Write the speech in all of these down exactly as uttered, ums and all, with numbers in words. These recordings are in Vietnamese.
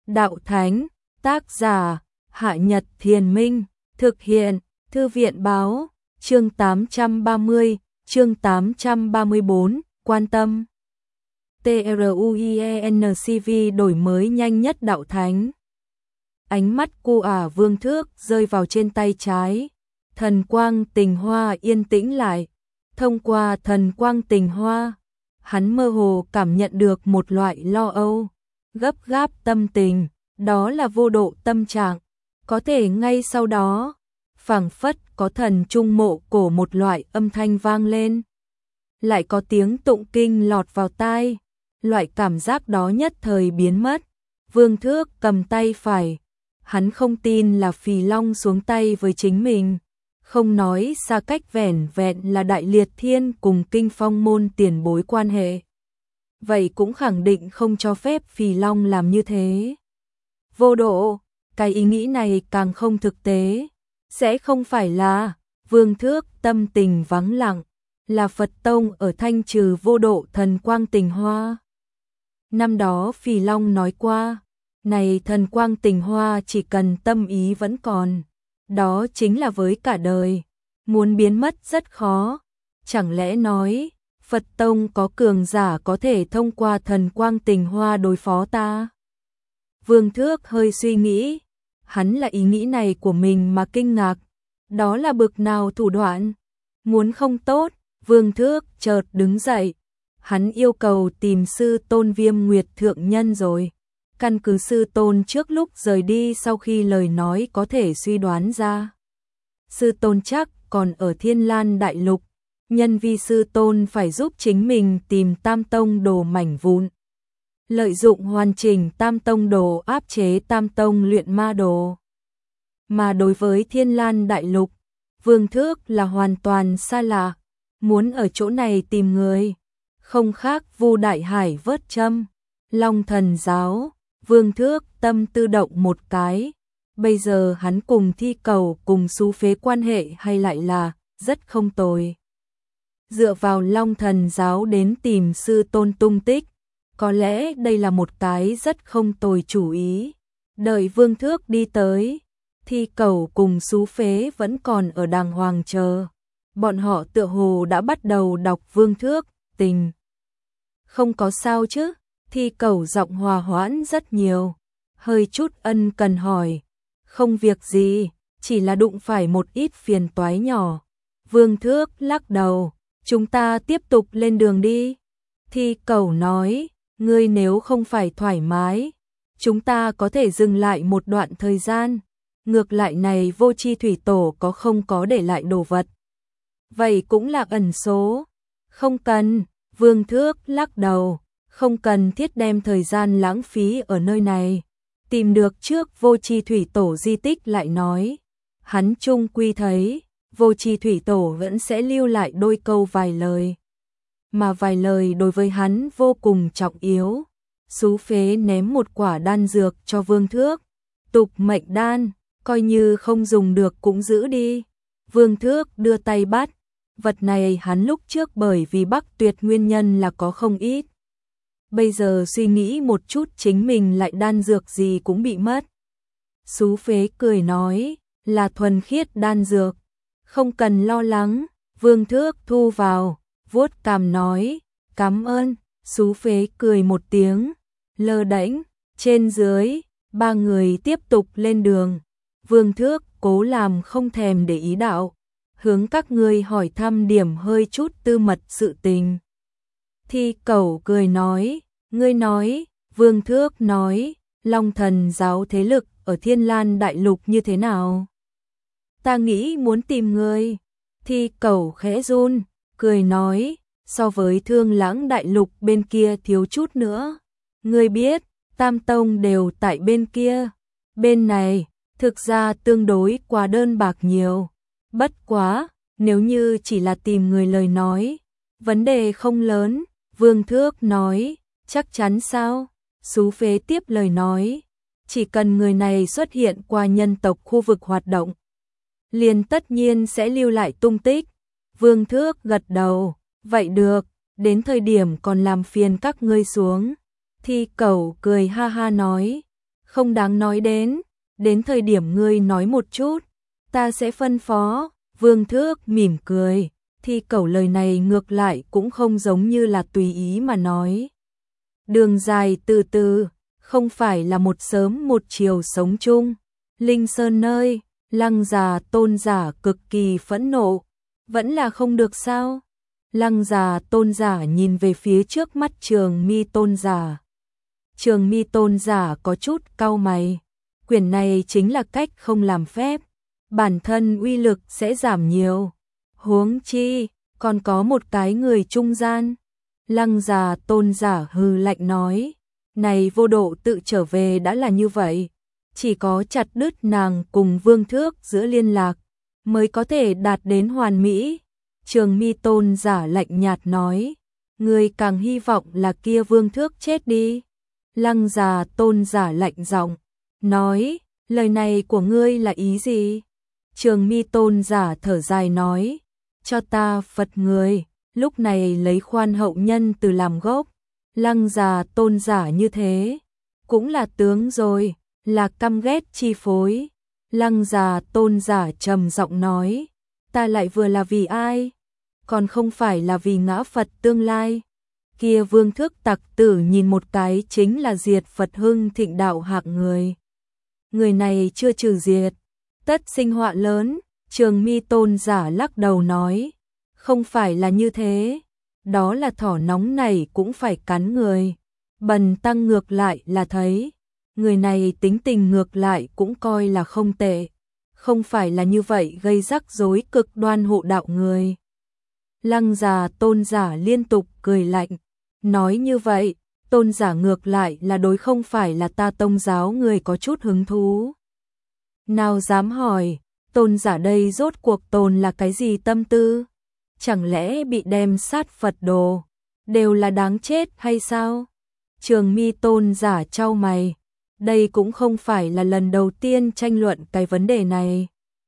Đạo Thánh, tác giả, Hạ Nhật Thiền Minh, thực hiện, Thư viện Báo, chương tám trăm ba mươi, chương tám trăm ba mươi bốn, quan tâm. TRUIENCV đổi mới nhanh nhất Đạo Thánh. Ánh mắt cô ả Vương Thước rơi vào trên tay trái. Thần quang tình hoa yên tĩnh lại. Thông qua thần quang tình hoa, hắn mơ hồ cảm nhận được một loại lo âu, gấp gáp tâm tình, đó là vô độ tâm trạng. Có thể ngay sau đó, phảng phất có thần trung mộ cổ một loại âm thanh vang lên. Lại có tiếng tụng kinh lọt vào tai, loại cảm giác đó nhất thời biến mất. Vương Thước cầm tay phải, hắn không tin là Phì Long xuống tay với chính mình. Không nói xa cách vẻn vẹn là Đại Liệt Thiên cùng Kinh Phong môn tiền bối quan hệ. Vậy cũng khẳng định không cho phép Phì Long làm như thế. Vô độ, cái ý nghĩ này càng không thực tế. Sẽ không phải là, Vương Thước tâm tình vắng lặng, là Phật Tông ở thanh trừ vô độ thần quang tình hoa. Năm đó Phì Long nói qua, này thần quang tình hoa chỉ cần tâm ý vẫn còn. Đó chính là với cả đời, muốn biến mất rất khó. Chẳng lẽ nói, Phật Tông có cường giả có thể thông qua thần quang tình hoa đối phó ta? Vương Thước hơi suy nghĩ, hắn là ý nghĩ này của mình mà kinh ngạc. Đó là bực nào thủ đoạn? Muốn không tốt, Vương Thước chợt đứng dậy. Hắn yêu cầu tìm sư tôn Viêm Nguyệt Thượng Nhân rồi. Căn cứ sư tôn trước lúc rời đi sau khi lời nói có thể suy đoán ra. Sư tôn chắc còn ở Thiên Lan Đại Lục, nhân vi sư tôn phải giúp chính mình tìm Tam Tông đồ mảnh vụn. Lợi dụng hoàn chỉnh Tam Tông đồ áp chế Tam Tông luyện ma đồ. Mà đối với Thiên Lan Đại Lục, Vương Thước là hoàn toàn xa lạ, muốn ở chỗ này tìm người. Không khác Vu Đại Hải vớt châm, Long Thần Giáo. Vương Thước tâm tư động một cái, bây giờ hắn cùng Thi Cầu cùng Xú Phế quan hệ hay lại là rất không tồi. Dựa vào Long Thần Giáo đến tìm sư tôn tung tích, có lẽ đây là một cái rất không tồi chủ ý. Đợi Vương Thước đi tới, Thi Cầu cùng Xú Phế vẫn còn ở đàng hoàng chờ. Bọn họ tựa hồ đã bắt đầu đọc Vương Thước tình. Không có sao chứ? Thi Cầu giọng hòa hoãn rất nhiều, hơi chút ân cần hỏi, không việc gì, chỉ là đụng phải một ít phiền toái nhỏ. Vương Thước lắc đầu, chúng ta tiếp tục lên đường đi. Thi Cầu nói, ngươi nếu không phải thoải mái, chúng ta có thể dừng lại một đoạn thời gian. Ngược lại này Vô Chi Thủy Tổ có không có để lại đồ vật. Vậy cũng là ẩn số. Không cần, Vương Thước lắc đầu. Không cần thiết đem thời gian lãng phí ở nơi này. Tìm được trước Vô Chi Thủy Tổ di tích lại nói. Hắn chung quy thấy, Vô Chi Thủy Tổ vẫn sẽ lưu lại đôi câu vài lời. Mà vài lời đối với hắn vô cùng trọng yếu. Xú Phế ném một quả đan dược cho Vương Thước. Tục mệnh đan, coi như không dùng được cũng giữ đi. Vương Thước đưa tay bắt. Vật này hắn lúc trước bởi vì Bắc Tuyệt nguyên nhân là có không ít. Bây giờ suy nghĩ một chút chính mình lại đan dược gì cũng bị mất. Xú Phế cười nói, là thuần khiết đan dược, không cần lo lắng. Vương Thước thu vào, vuốt cằm nói, cảm ơn. Xú Phế cười một tiếng, lơ đễnh, trên dưới, ba người tiếp tục lên đường. Vương Thước cố làm không thèm để ý đạo, hướng các ngươi hỏi thăm điểm hơi chút tư mật sự tình. Thi Cầu cười nói, ngươi nói, Vương Thước nói, Long Thần Giáo thế lực ở Thiên Lan Đại Lục như thế nào? Ta nghĩ muốn tìm ngươi. Thi Cầu khẽ run, cười nói, so với Thương Lãng Đại Lục bên kia thiếu chút nữa. Ngươi biết, Tam Tông đều tại bên kia. Bên này, thực ra tương đối quá đơn bạc nhiều. Bất quá, nếu như chỉ là tìm người lời nói, vấn đề không lớn. Vương Thước nói, chắc chắn sao? Xú Phế tiếp lời nói, chỉ cần người này xuất hiện qua nhân tộc khu vực hoạt động, liền tất nhiên sẽ lưu lại tung tích. Vương Thước gật đầu, vậy được, đến thời điểm còn làm phiền các ngươi xuống. Thi Cầu cười ha ha nói, không đáng nói đến, đến thời điểm ngươi nói một chút, ta sẽ phân phó. Vương Thước mỉm cười, Thi Cẩu lời này ngược lại cũng không giống như là tùy ý mà nói. Đường dài từ từ, không phải là một sớm một chiều sống chung. Linh Sơn nơi, Lăng già Tôn giả cực kỳ phẫn nộ, vẫn là không được sao? Lăng già Tôn giả nhìn về phía trước mắt Trường Mi Tôn giả. Trường Mi Tôn giả có chút cau mày, quyền này chính là cách không làm phép, bản thân uy lực sẽ giảm nhiều. Huống chi, còn có một cái người trung gian. Lăng già Tôn giả hừ lạnh nói, này vô độ tự trở về đã là như vậy, chỉ có chặt đứt nàng cùng Vương Thước giữa liên lạc, mới có thể đạt đến hoàn mỹ. Trường Mi Tôn giả lạnh nhạt nói, người càng hy vọng là kia Vương Thước chết đi. Lăng già Tôn giả lạnh giọng nói, lời này của ngươi là ý gì? Trường Mi Tôn giả thở dài nói, cho ta Phật người, lúc này lấy khoan hậu nhân từ làm gốc. Lăng già Tôn giả như thế, cũng là tướng rồi, là căm ghét chi phối. Lăng già Tôn giả trầm giọng nói, ta lại vừa là vì ai? Còn không phải là vì ngã Phật tương lai. Kia Vương Thước tặc tử nhìn một cái chính là diệt Phật hưng thịnh đạo hạng người. Người này chưa trừ diệt, tất sinh họa lớn. Trường Mi Tôn giả lắc đầu nói, không phải là như thế, đó là thỏ nóng này cũng phải cắn người. Bần tăng ngược lại là thấy, người này tính tình ngược lại cũng coi là không tệ, không phải là như vậy gây rắc rối cực đoan hộ đạo người. Lăng già Tôn giả liên tục cười lạnh, nói như vậy, Tôn giả ngược lại là đối không phải là ta tông giáo người có chút hứng thú. Nào dám hỏi, Tôn giả đây rốt cuộc tồn là cái gì tâm tư? Chẳng lẽ bị đem sát Phật đồ, đều là đáng chết hay sao? Trường Mi Tôn giả chau mày, đây cũng không phải là lần đầu tiên tranh luận cái vấn đề này.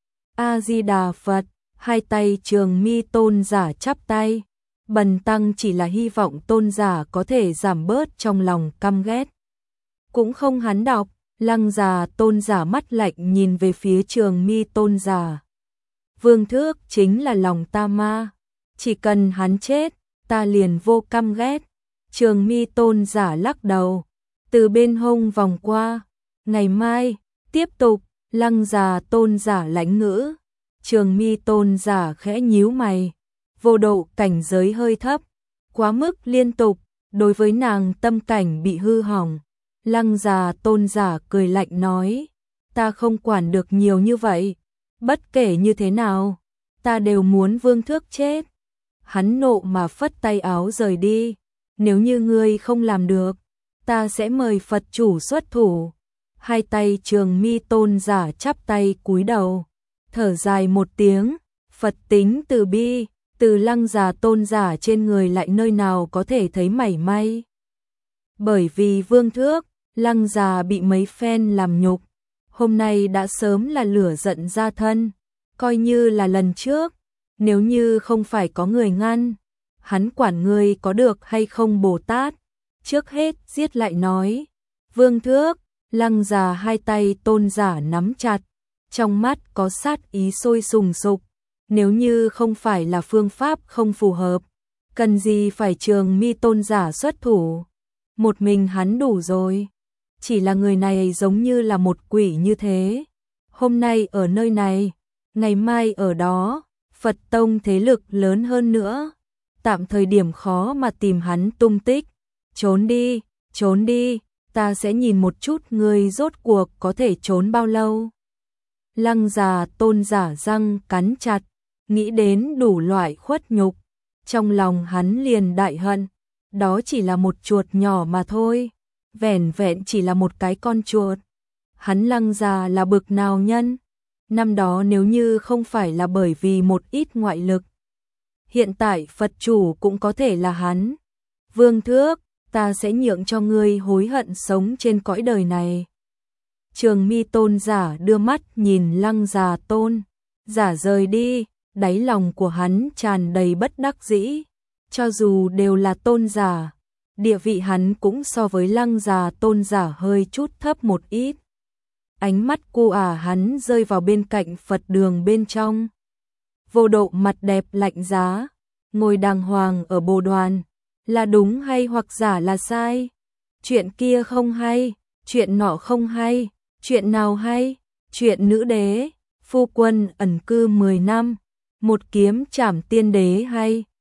A-di-đà Phật, hai tay Trường Mi Tôn giả chắp tay, bần tăng chỉ là hy vọng Tôn giả có thể giảm bớt trong lòng căm ghét. Cũng không hắn đọc, Lăng già Tôn giả mắt lạnh nhìn về phía Trường Mi Tôn giả. Vương Thước chính là lòng ta ma, chỉ cần hắn chết, ta liền vô căm ghét. Trường Mi Tôn giả lắc đầu, từ bên hông vòng qua, ngày mai, tiếp tục. Lăng già Tôn giả lãnh ngữ. Trường Mi Tôn giả khẽ nhíu mày, vô độ cảnh giới hơi thấp, quá mức liên tục, đối với nàng tâm cảnh bị hư hỏng. Lăng già Tôn giả cười lạnh nói, ta không quản được nhiều như vậy, bất kể như thế nào, ta đều muốn Vương Thước chết. Hắn nộ mà phất tay áo rời đi, nếu như ngươi không làm được, ta sẽ mời Phật chủ xuất thủ. Hai tay Trường Mi Tôn giả chắp tay cúi đầu, thở dài một tiếng, Phật tính từ bi, từ Lăng già Tôn giả trên người lại nơi nào có thể thấy mảy may. Bởi vì Vương Thước, Lăng già bị mấy phen làm nhục, hôm nay đã sớm là lửa giận ra thân, coi như là lần trước, nếu như không phải có người ngăn, hắn quản ngươi có được hay không Bồ Tát, trước hết giết lại nói. Vương Thước, Lăng già hai tay Tôn giả nắm chặt, trong mắt có sát ý sôi sùng sục, nếu như không phải là phương pháp không phù hợp, cần gì phải Trường Mi Tôn giả xuất thủ, một mình hắn đủ rồi. Chỉ là người này giống như là một quỷ như thế, hôm nay ở nơi này, ngày mai ở đó, Phật tông thế lực lớn hơn nữa, tạm thời điểm khó mà tìm hắn tung tích. Trốn đi, trốn đi, ta sẽ nhìn một chút ngươi rốt cuộc có thể trốn bao lâu. Lăng già Tôn giả răng cắn chặt, nghĩ đến đủ loại khuất nhục, trong lòng hắn liền đại hận, đó chỉ là một chuột nhỏ mà thôi, vẻn vẹn chỉ là một cái con chuột. Hắn Lăng già là bực nào nhân, năm đó nếu như không phải là bởi vì một ít ngoại lực, hiện tại Phật chủ cũng có thể là hắn. Vương Thước, ta sẽ nhượng cho ngươi hối hận sống trên cõi đời này. Trường Mi Tôn giả đưa mắt nhìn Lăng già Tôn giả rời đi, đáy lòng của hắn tràn đầy bất đắc dĩ, cho dù đều là tôn giả, địa vị hắn cũng so với Lăng già Tôn giả hơi chút thấp một ít. Ánh mắt cô ả hắn rơi vào bên cạnh Phật đường bên trong. Vô Độ mặt đẹp lạnh giá, ngồi đàng hoàng ở bồ đoàn, là đúng hay hoặc giả là sai? Chuyện kia không hay, chuyện nọ không hay, chuyện nào hay? Chuyện nữ đế, phu quân ẩn cư mười năm, một kiếm trảm tiên đế hay?